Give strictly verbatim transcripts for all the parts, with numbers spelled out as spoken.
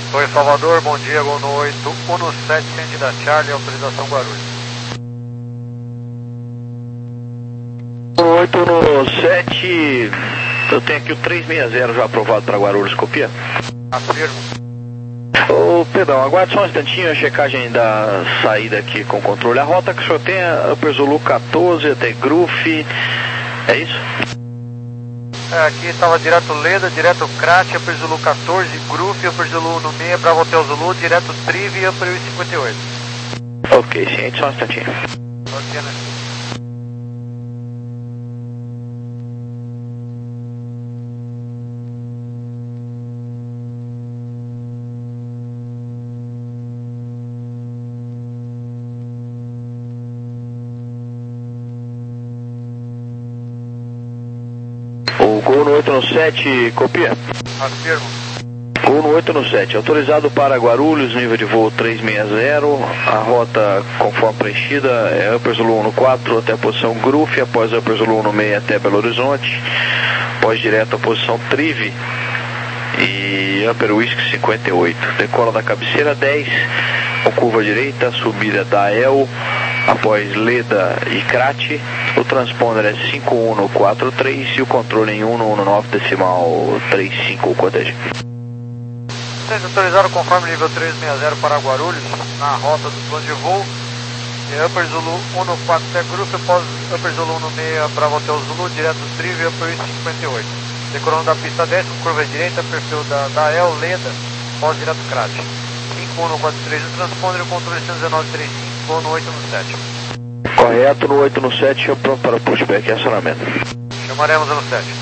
Oi, Salvador, bom dia, Gol no oito um no sete, Sandy da Charlie, autorização Guarulhos. oito no sete, eu tenho aqui o trezentos e sessenta já aprovado para Guarulhos, copia? Afirmo. Ô, perdão, aguarde só um instantinho a checagem da saída aqui com controle. A rota que o senhor tem é Upper Zulu quatorze até Groof, é isso? É, aqui estava direto Leda, direto Crat, Upper Zulu quatorze, Groof, Upper Zulu no seis, Bravo Hotel Zulu, direto Triv e Upper U cinquenta e oito. Ok, sim, só um instantinho. Ok, né? O Gol no oito no sete, copia? Afirmo. Gol no oito no sete, autorizado para Guarulhos, nível de voo trezentos e sessenta, a rota conforme preenchida é Upper Zulu um no quatro até a posição Groof, após Upper Zulu um no seis até Belo Horizonte, após direto a posição Triv e Upper Whisky cinquenta e oito, decola da cabeceira dez, com curva direita, subida da El, após Leda e Crat, o transponder é cinco um no quatro três e o controle em um no um no nove decimal trinta e cinco quadradinho. Vocês autorizaram conforme nível trezentos e sessenta para Guarulhos, na rota do plano de voo, é Upper Zulu um no quatro até Groof, após Upper Zulu um no seis, Bravo Hotel Zulu, direto Triv e Upper U cinquenta e oito. Decorando da pista dez, com curva direita, perfil da, da El, Leda, após direto Crat. cinco um no quatro três, o transponder e o controle cento e dezenove trinta e cinco, Gol no oito no sete. Correto, no oito no sete, eu pronto para pushback e acionamento. Chamaremos no sete.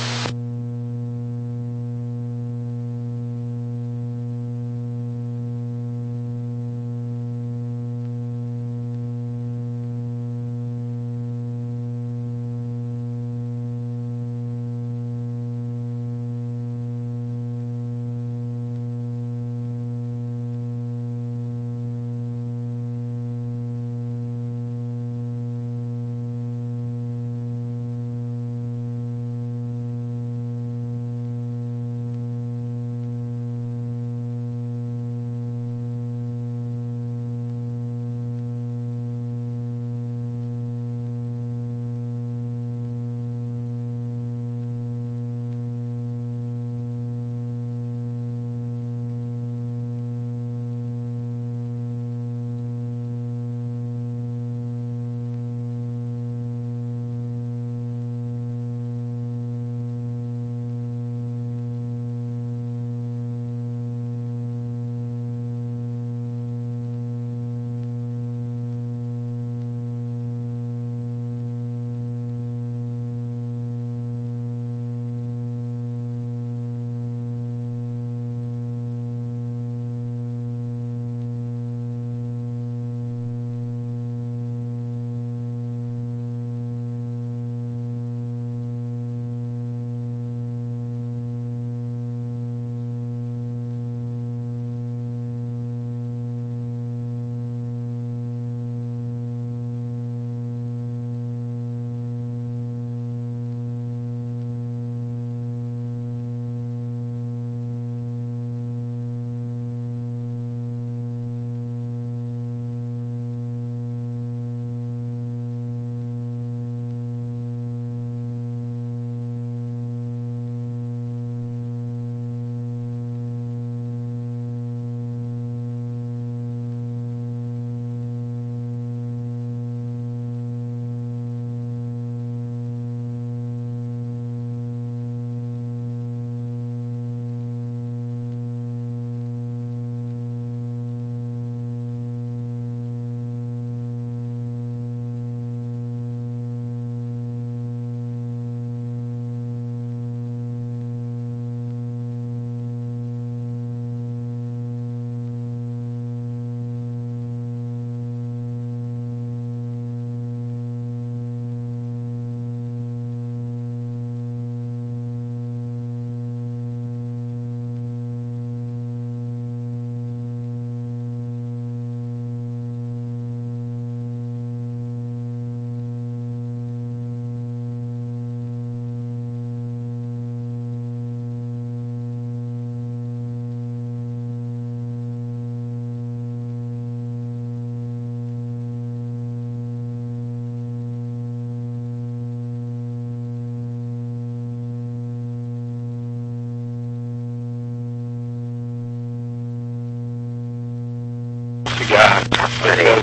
Obrigado. Valeu.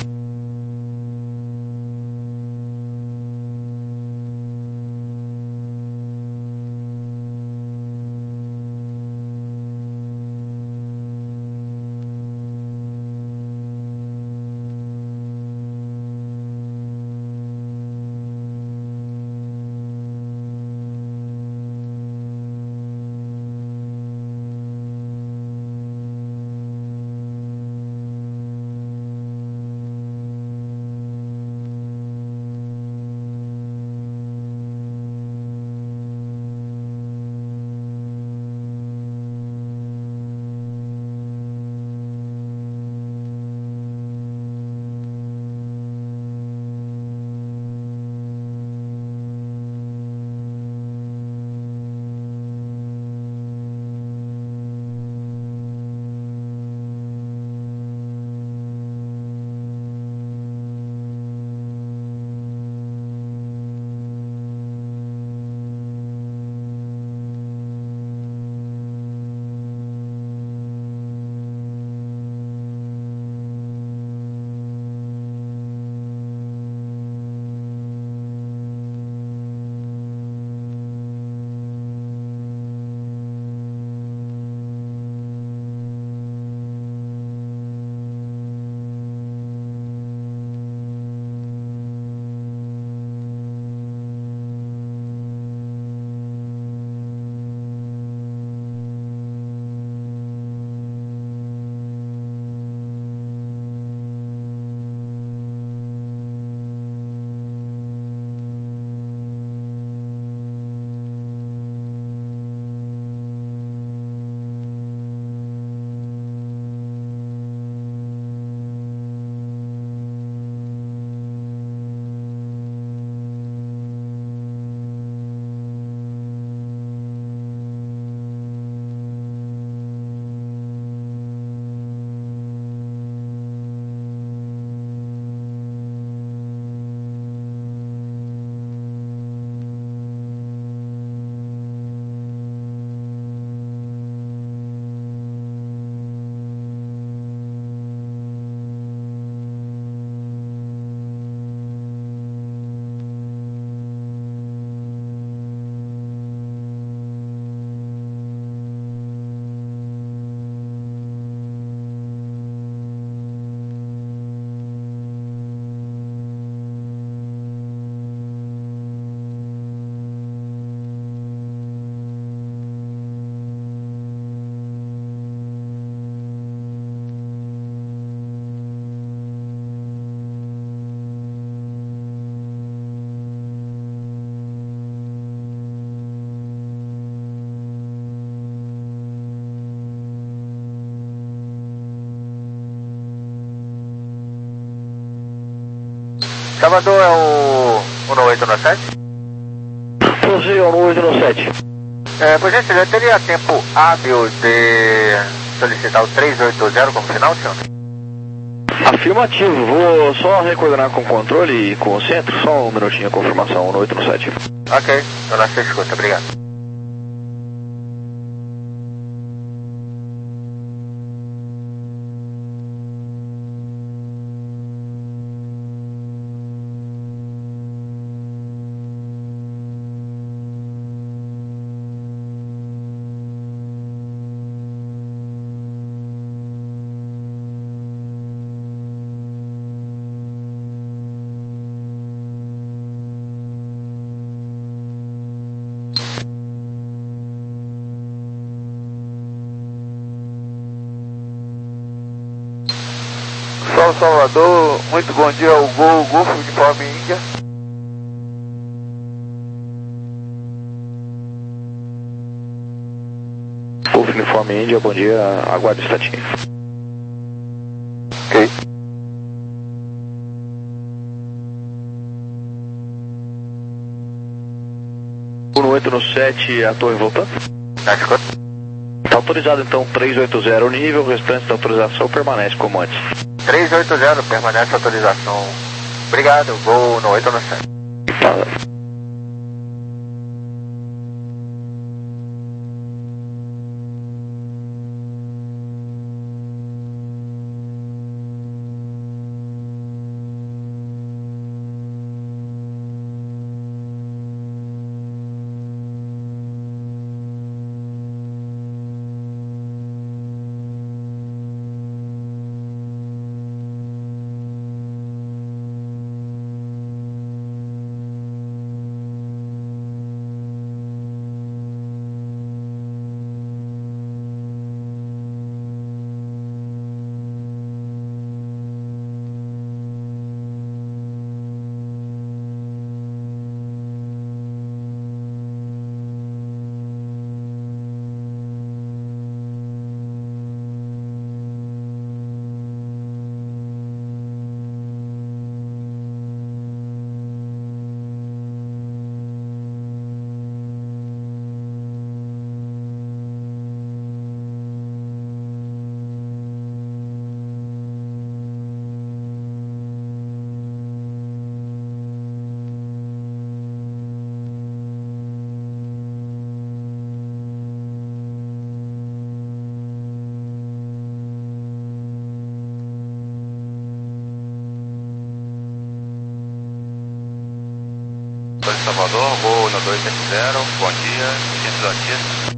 Salvador é o um oito nove sete? Você é o um oito nove sete. É, por gentileza, teria tempo hábil de solicitar o três oito zero como final, senhor? Afirmativo, vou só recoordenar com o controle e com o centro, só um minutinho a confirmação, um oito nove sete. Ok, eu na sua escuta, obrigado. Sol Salvador, muito bom dia ao Gol, Golfo Uniforme Índia. Golfo Uniforme Índia, bom dia, aguarde o instantinho. Ok. um oito nove sete, a torre voltando? Tá escuta? Está autorizado então três oito zero o nível, o restante da autorização permanece como antes. três oito zero, permanece a autorização. Obrigado, voo no oito nove sete. Tá. Torre Salvador, Gol no dois sete zero, bom dia, Centro da Batista.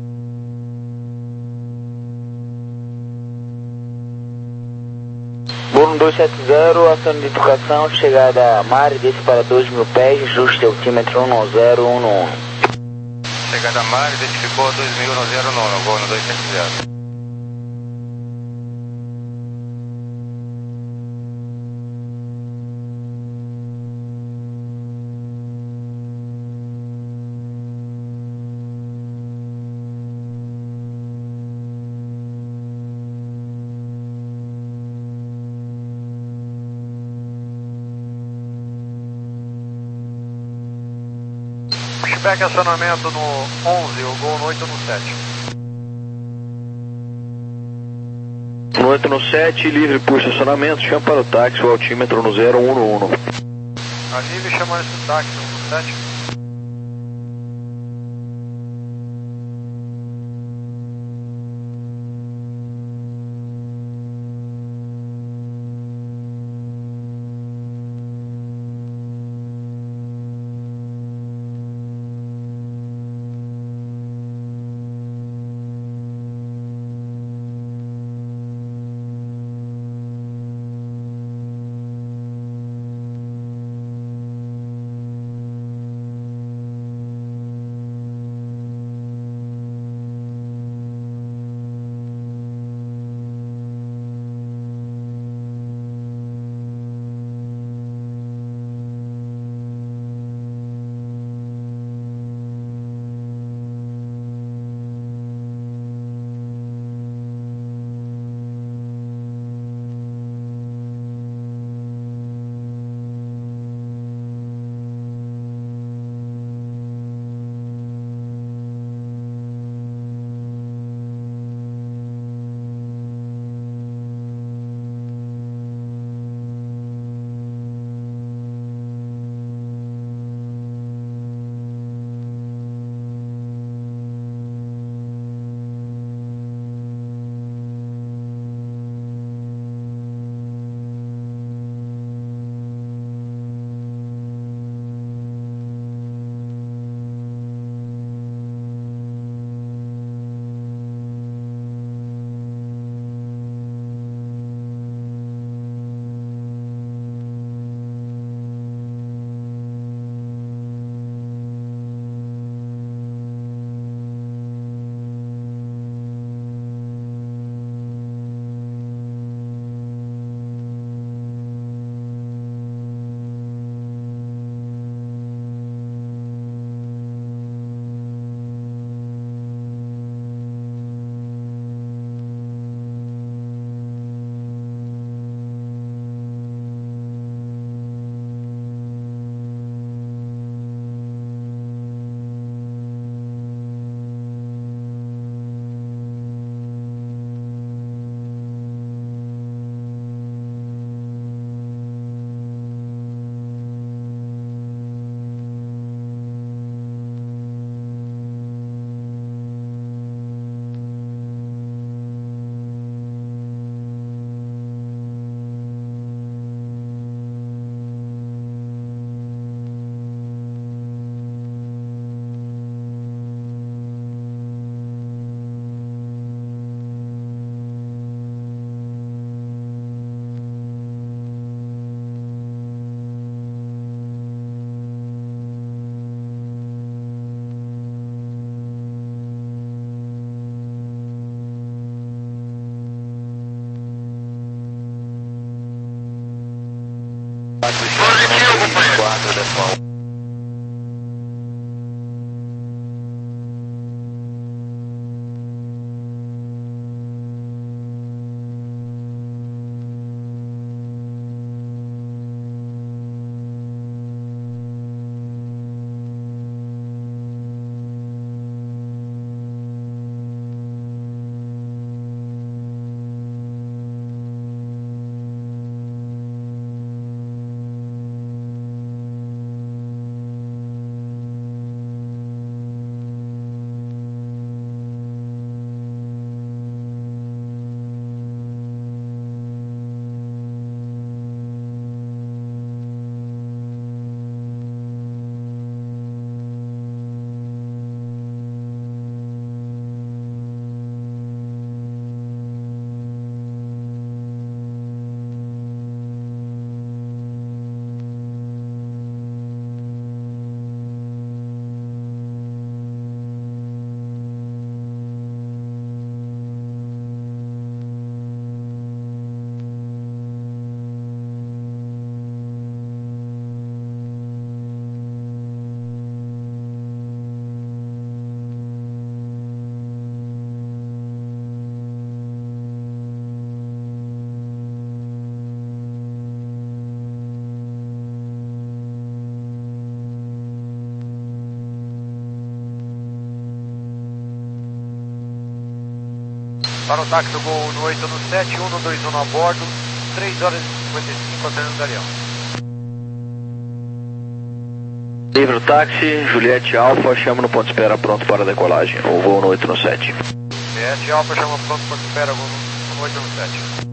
Gol no dois sete zero, ação de educação, chegada a Mare, desce para dois mil pés, ajuste altímetro um zero um um. Chegada a Mare, identificou dois mil no zero nove, Gol no dois sete zero. Pushback acionamento no onze, o Gol no oito no sete. No oito no sete, livre por estacionamento, chama para o táxi, o altímetro no zero um um. A livre chamando esse táxi no sete. Positivo, companheiro. Para o táxi do Gol no oito no sete, um no dois um a bordo, três horas e cinquenta e cinco a Fernando Galeão. Livre o táxi, Juliette Alfa, chama no ponto de espera pronto para decolagem. O voo no oito no sete. Juliette Alfa, chama pronto para espera, voo no oito no sete.